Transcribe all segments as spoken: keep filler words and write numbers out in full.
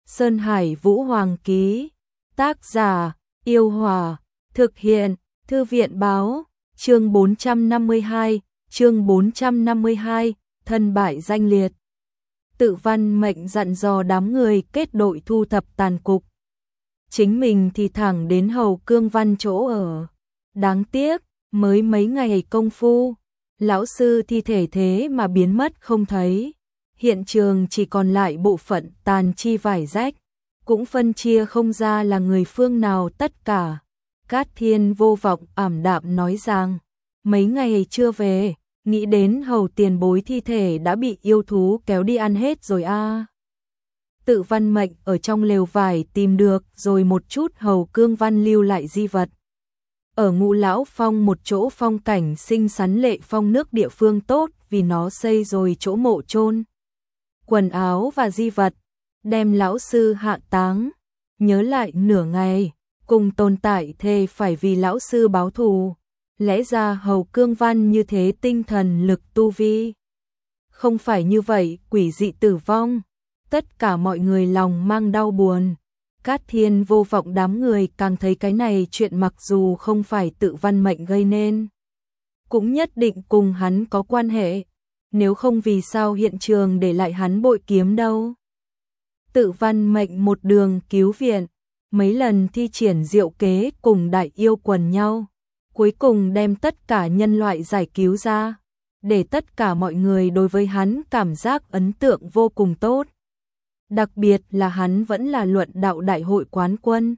Sơn Hải Vũ Hoàng ký. Tác giả, Yêu Hòa. Thực hiện, Thư viện báo. Chương bốn trăm năm mươi hai, chương bốn trăm năm mươi hai, thân bại danh liệt. Tự Văn Mệnh dặn dò đám người kết đội thu thập tàn cục. Chính mình thì thẳng đến Hầu Cương Văn chỗ ở. Đáng tiếc, mới mấy ngày công phu, lão sư thi thể thế mà biến mất không thấy. Hiện trường chỉ còn lại bộ phận tàn chi vải rách, cũng phân chia không ra là người phương nào tất cả. Cát Thiên vô vọng ảm đạm nói rằng, mấy ngày chưa về, nghĩ đến Hầu tiền bối thi thể đã bị yêu thú kéo đi ăn hết rồi a. À. Tự Văn Mệnh ở trong lều vải tìm được rồi một chút Hầu Cương Văn lưu lại di vật. Ở Ngũ Lão Phong một chỗ phong cảnh xinh xắn lệ phong nước địa phương tốt vì nó xây rồi chỗ mộ chôn quần áo và di vật, đem lão sư hạ táng. Nhớ lại nửa ngày, cùng tồn tại thề phải vì lão sư báo thù. Lẽ ra Hầu Cương Văn như thế tinh thần lực tu vi. Không phải như vậy, quỷ dị tử vong. Tất cả mọi người lòng mang đau buồn. Cát Thiên vô vọng đám người càng thấy cái này chuyện mặc dù không phải Tự Văn Mệnh gây nên, cũng nhất định cùng hắn có quan hệ. Nếu không vì sao hiện trường để lại hắn bội kiếm đâu. Tự Văn Mệnh một đường cứu viện, mấy lần thi triển diệu kế cùng đại yêu quần nhau, cuối cùng đem tất cả nhân loại giải cứu ra, để tất cả mọi người đối với hắn cảm giác ấn tượng vô cùng tốt. Đặc biệt là hắn vẫn là luận đạo đại hội quán quân.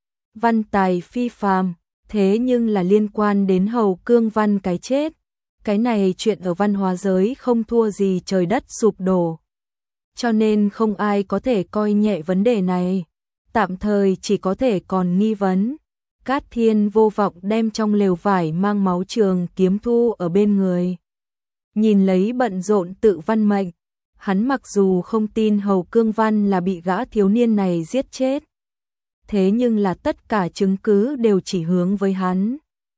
Văn tài phi phàm, thế nhưng là liên quan đến Hầu Cương Văn cái chết. Cái này chuyện ở văn hóa giới không thua gì trời đất sụp đổ. Cho nên không ai có thể coi nhẹ vấn đề này. Tạm thời chỉ có thể còn nghi vấn. Cát Thiên vô vọng đem trong lều vải mang máu trường kiếm thu ở bên người. Nhìn lấy bận rộn Tự Văn Mệnh, hắn mặc dù không tin Hầu Cương Văn là bị gã thiếu niên này giết chết. Thế nhưng là tất cả chứng cứ đều chỉ hướng với hắn.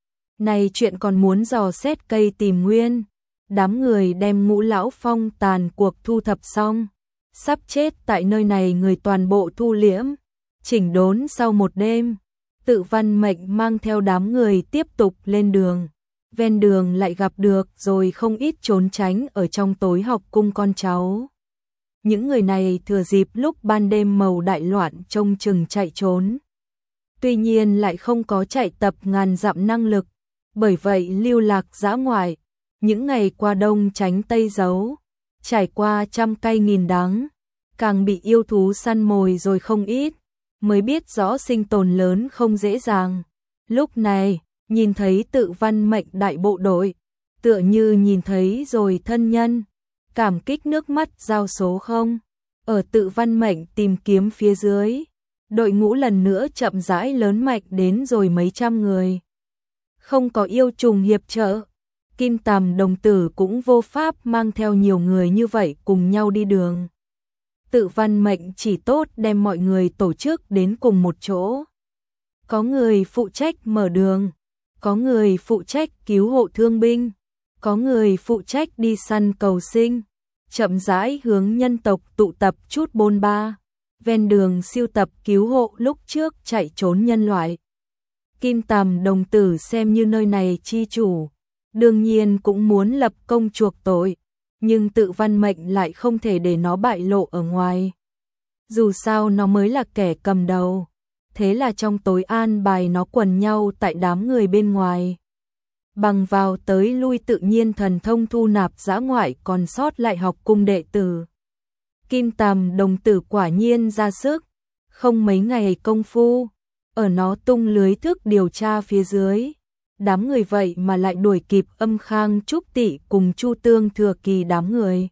Này chuyện còn muốn dò xét cây tìm nguyên. Đám người đem Ngũ Lão Phong tàn cuộc thu thập xong. Sắp chết tại nơi này người toàn bộ thu liễm. Chỉnh đốn sau một đêm. Tự Văn Mệnh mang theo đám người tiếp tục lên đường. Ven đường lại gặp được rồi không ít trốn tránh ở trong tối học cung con cháu. Những người này thừa dịp lúc ban đêm màu đại loạn trông chừng chạy trốn. Tuy nhiên lại không có chạy tập ngàn dặm năng lực. Bởi vậy lưu lạc dã ngoại, những ngày qua đông tránh tây giấu, trải qua trăm cay nghìn đắng, càng bị yêu thú săn mồi rồi không ít, mới biết rõ sinh tồn lớn không dễ dàng. Lúc này, nhìn thấy Tự Văn Mệnh đại bộ đội, tựa như nhìn thấy rồi thân nhân, cảm kích nước mắt giao số không. Ở Tự Văn Mệnh tìm kiếm phía dưới, đội ngũ lần nữa chậm rãi lớn mạnh đến rồi mấy trăm người. Không có yêu trùng hiệp trợ, Kim Tầm đồng tử cũng vô pháp mang theo nhiều người như vậy cùng nhau đi đường. Tự Văn Mệnh chỉ tốt đem mọi người tổ chức đến cùng một chỗ. Có người phụ trách mở đường, có người phụ trách cứu hộ thương binh, có người phụ trách đi săn cầu sinh, chậm rãi hướng nhân tộc tụ tập chút bôn ba, ven đường siêu tập cứu hộ lúc trước chạy trốn nhân loại. Kim Tầm đồng tử xem như nơi này chi chủ, đương nhiên cũng muốn lập công chuộc tội, nhưng Tự Văn Mệnh lại không thể để nó bại lộ ở ngoài. Dù sao nó mới là kẻ cầm đầu, thế là trong tối an bài nó quần nhau tại đám người bên ngoài. Bằng vào tới lui tự nhiên thần thông thu nạp dã ngoại còn sót lại học cung đệ tử. Kim Tầm đồng tử quả nhiên ra sức, không mấy ngày công phu. Ở nó tung lưới thức điều tra phía dưới, đám người vậy mà lại đuổi kịp Âm Khang Trúc Tị cùng Chu Tương Thừa Kỳ đám người.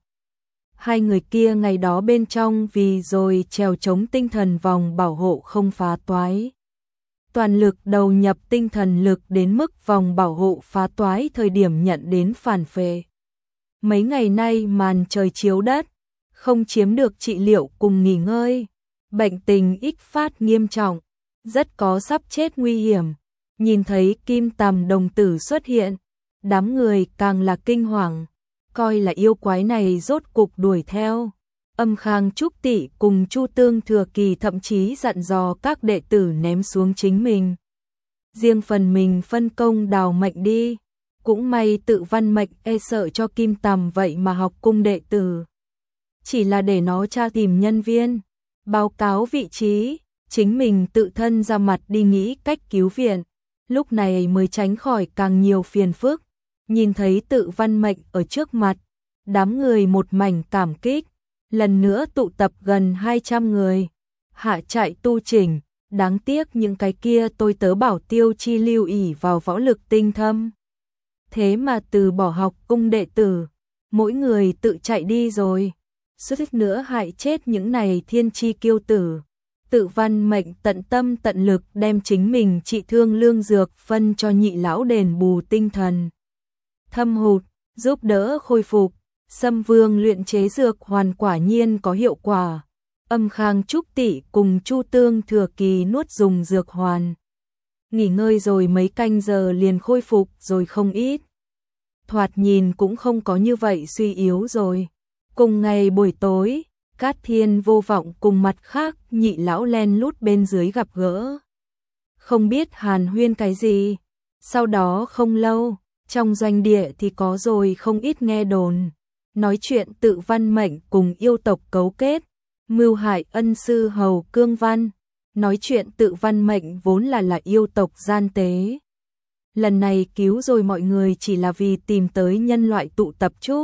Hai người kia ngày đó bên trong vì rồi trèo chống tinh thần vòng bảo hộ không phá toái. Toàn lực đầu nhập tinh thần lực đến mức vòng bảo hộ phá toái thời điểm nhận đến phản phệ. Mấy ngày nay màn trời chiếu đất, không chiếm được trị liệu cùng nghỉ ngơi, bệnh tình ích phát nghiêm trọng. Rất có sắp chết nguy hiểm. Nhìn thấy Kim Tầm đồng tử xuất hiện, đám người càng là kinh hoàng, coi là yêu quái này rốt cục đuổi theo. Âm Khang Trúc Tỵ cùng Chu Tương Thừa Kỳ thậm chí dặn dò các đệ tử ném xuống chính mình. Riêng phần mình phân công đào mệnh đi. Cũng may Tự Văn Mệnh e sợ cho Kim Tầm vậy mà học cung đệ tử. Chỉ là để nó tra tìm nhân viên, báo cáo vị trí, chính mình tự thân ra mặt đi nghĩ cách cứu viện. Lúc này mới tránh khỏi càng nhiều phiền phức. Nhìn thấy Tự Văn Mệnh ở trước mặt, đám người một mảnh cảm kích. Lần nữa tụ tập gần hai trăm người, hạ trại tu chỉnh, đáng tiếc những cái kia tôi tớ bảo Tiêu Chi lưu ỷ vào võ lực tinh thâm. Thế mà từ bỏ học cung đệ tử, mỗi người tự chạy đi rồi, suýt nữa hại chết những này thiên chi kiêu tử. Tự Văn Mệnh tận tâm tận lực đem chính mình trị thương lương dược phân cho nhị lão đền bù tinh thần thâm hụt, giúp đỡ khôi phục. Sâm Vương luyện chế dược hoàn quả nhiên có hiệu quả. Âm Khang Trúc Tỵ cùng Chu Tương Thừa Kỳ nuốt dùng dược hoàn. Nghỉ ngơi rồi mấy canh giờ liền khôi phục rồi không ít. Thoạt nhìn cũng không có như vậy suy yếu rồi. Cùng ngày buổi tối, Cát Thiên Vô Vọng cùng mặt khác nhị lão len lút bên dưới gặp gỡ. Không biết hàn huyên cái gì. Sau đó không lâu, trong doanh địa thì có rồi không ít nghe đồn. Nói chuyện Tự Văn Mệnh cùng yêu tộc cấu kết, mưu hại ân sư Hầu Cương Văn. Nói chuyện Tự Văn Mệnh vốn là là yêu tộc gian tế. Lần này cứu rồi mọi người chỉ là vì tìm tới nhân loại tụ tập chút.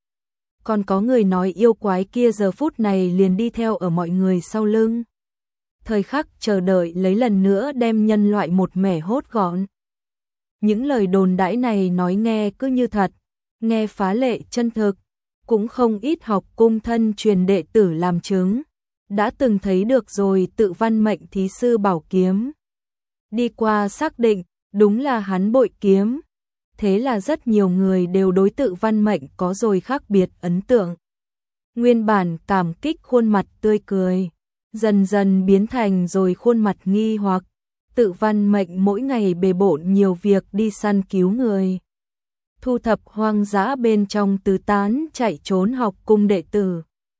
Còn có người nói yêu quái kia giờ phút này liền đi theo ở mọi người sau lưng. Thời khắc chờ đợi lấy lần nữa đem nhân loại một mẻ hốt gọn. Những lời đồn đãi này nói nghe cứ như thật, nghe phá lệ chân thực. Cũng không ít học cung thân truyền đệ tử làm chứng, đã từng thấy được rồi Tự Văn Mệnh thí sư bảo kiếm. Đi qua xác định, đúng là hắn bội kiếm. Thế là rất nhiều người đều đối Tự Văn Mệnh có rồi khác biệt ấn tượng. Nguyên bản cảm kích khuôn mặt tươi cười, dần dần biến thành rồi khuôn mặt nghi hoặc. Tự Văn Mệnh mỗi ngày bề bộn nhiều việc đi săn cứu người. Thu thập hoang dã bên trong tứ tán chạy trốn học cung đệ tử.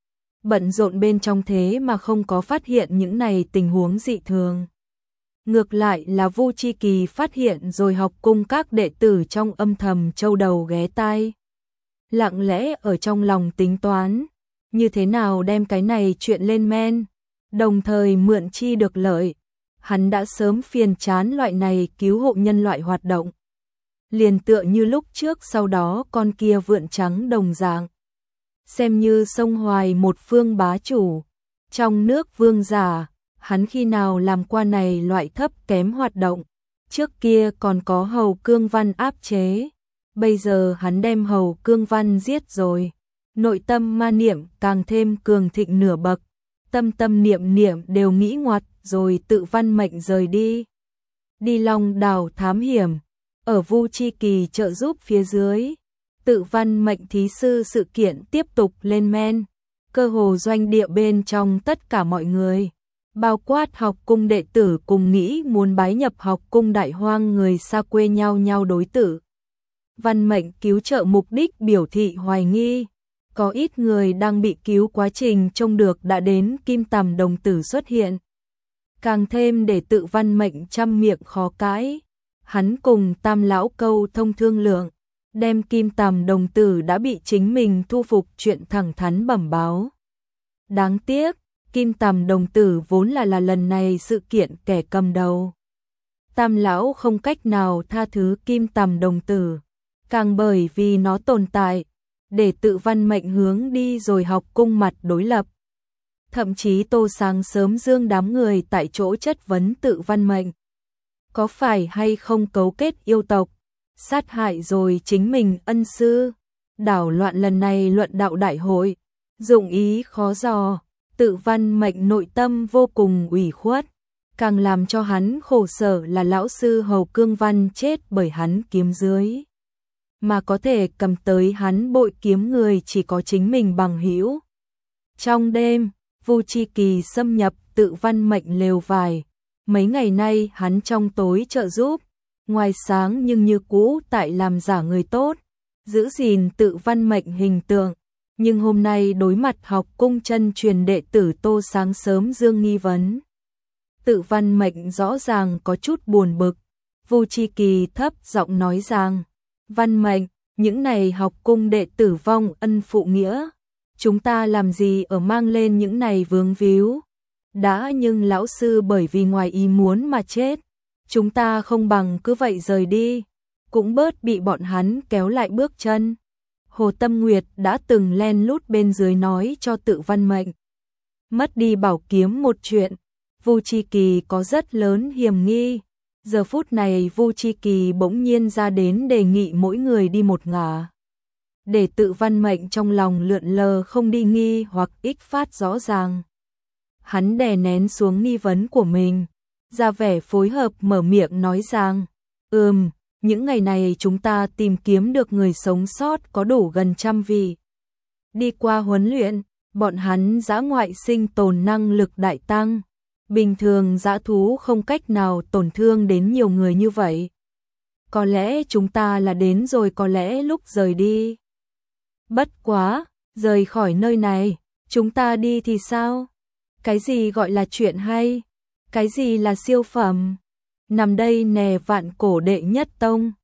Bận rộn bên trong thế mà không có phát hiện những này tình huống dị thường. Ngược lại là Vu Chi Kỳ phát hiện rồi học cung các đệ tử trong âm thầm châu đầu ghé tai. Lặng lẽ ở trong lòng tính toán, như thế nào đem cái này chuyện lên men, đồng thời mượn chi được lợi. Hắn đã sớm phiền chán loại này cứu hộ nhân loại hoạt động. Liền tựa như lúc trước sau đó con kia vượn trắng đồng dạng. Xem như sông Hoài một phương bá chủ, trong nước vương giả, hắn khi nào làm qua này loại thấp kém hoạt động. Trước kia còn có Hầu Cương Văn áp chế, bây giờ hắn đem Hầu Cương Văn giết rồi. Nội tâm ma niệm càng thêm cường thịnh nửa bậc, tâm tâm niệm niệm đều nghĩ ngoặt rồi Tự Văn Mệnh rời đi. Đi Long Đảo thám hiểm. Ở Vu Chi Kỳ trợ giúp phía dưới, Tự Văn Mệnh thí sư sự kiện tiếp tục lên men. Cơ hồ doanh địa bên trong tất cả mọi người, bao quát học cung đệ tử cùng nghĩ muốn bái nhập học cung Đại Hoang người xa quê nhau nhau đối tử. Văn Mệnh cứu trợ mục đích biểu thị hoài nghi. Có ít người đang bị cứu quá trình trông được đã đến Kim Tầm đồng tử xuất hiện. Càng thêm để Tự Văn Mệnh trăm miệng khó cãi. Hắn cùng Tam lão câu thông thương lượng, đem Kim Tầm đồng tử đã bị chính mình thu phục chuyện thẳng thắn bẩm báo. Đáng tiếc, Kim Tầm đồng tử vốn là là lần này sự kiện kẻ cầm đầu. Tam lão không cách nào tha thứ Kim Tầm đồng tử, càng bởi vì nó tồn tại, để Tự Văn Mệnh hướng đi rồi học cung mặt đối lập. Thậm chí Tô sáng sớm dương đám người tại chỗ chất vấn Tự Văn Mệnh. Có phải hay không cấu kết yêu tộc, sát hại rồi chính mình ân sư, đảo loạn lần này luận đạo đại hội, dụng ý khó dò. Tự Văn Mệnh nội tâm vô cùng ủy khuất, càng làm cho hắn khổ sở là lão sư Hầu Cương Văn chết bởi hắn kiếm dưới. Mà có thể cầm tới hắn bội kiếm người chỉ có chính mình bằng hữu. Trong đêm, Vu Chi Kỳ xâm nhập Tự Văn Mệnh lều vải. Mấy ngày nay hắn trong tối trợ giúp, ngoài sáng nhưng như cũ tại làm giả người tốt, giữ gìn Tự Văn Mệnh hình tượng. Nhưng hôm nay đối mặt học cung chân truyền đệ tử Tô sáng sớm dương nghi vấn. Tự Văn Mệnh rõ ràng có chút buồn bực. Vu Chi Kỳ thấp giọng nói rằng, Văn Mệnh, những này học cung đệ tử vong ân phụ nghĩa, chúng ta làm gì ở mang lên những này vướng víu. Đã nhưng lão sư bởi vì ngoài ý muốn mà chết, chúng ta không bằng cứ vậy rời đi, cũng bớt bị bọn hắn kéo lại bước chân. Hồ Tâm Nguyệt đã từng len lút bên dưới nói cho Tự Văn Mệnh. Mất đi bảo kiếm một chuyện, Vu Chi Kỳ có rất lớn hiểm nghi. Giờ phút này Vu Chi Kỳ bỗng nhiên ra đến đề nghị mỗi người đi một ngả. Để Tự Văn Mệnh trong lòng lượn lờ không đi nghi hoặc ích phát rõ ràng. Hắn đè nén xuống nghi vấn của mình, ra vẻ phối hợp mở miệng nói rằng, ừm, những ngày này chúng ta tìm kiếm được người sống sót có đủ gần trăm vị. Đi qua huấn luyện, bọn hắn dã ngoại sinh tồn năng lực đại tăng. Bình thường dã thú không cách nào tổn thương đến nhiều người như vậy. Có lẽ chúng ta là đến rồi, có lẽ lúc rời đi. Bất quá, rời khỏi nơi này, chúng ta đi thì sao? Cái gì gọi là chuyện hay? Cái gì là siêu phẩm? Nằm đây nè vạn cổ đệ nhất tông.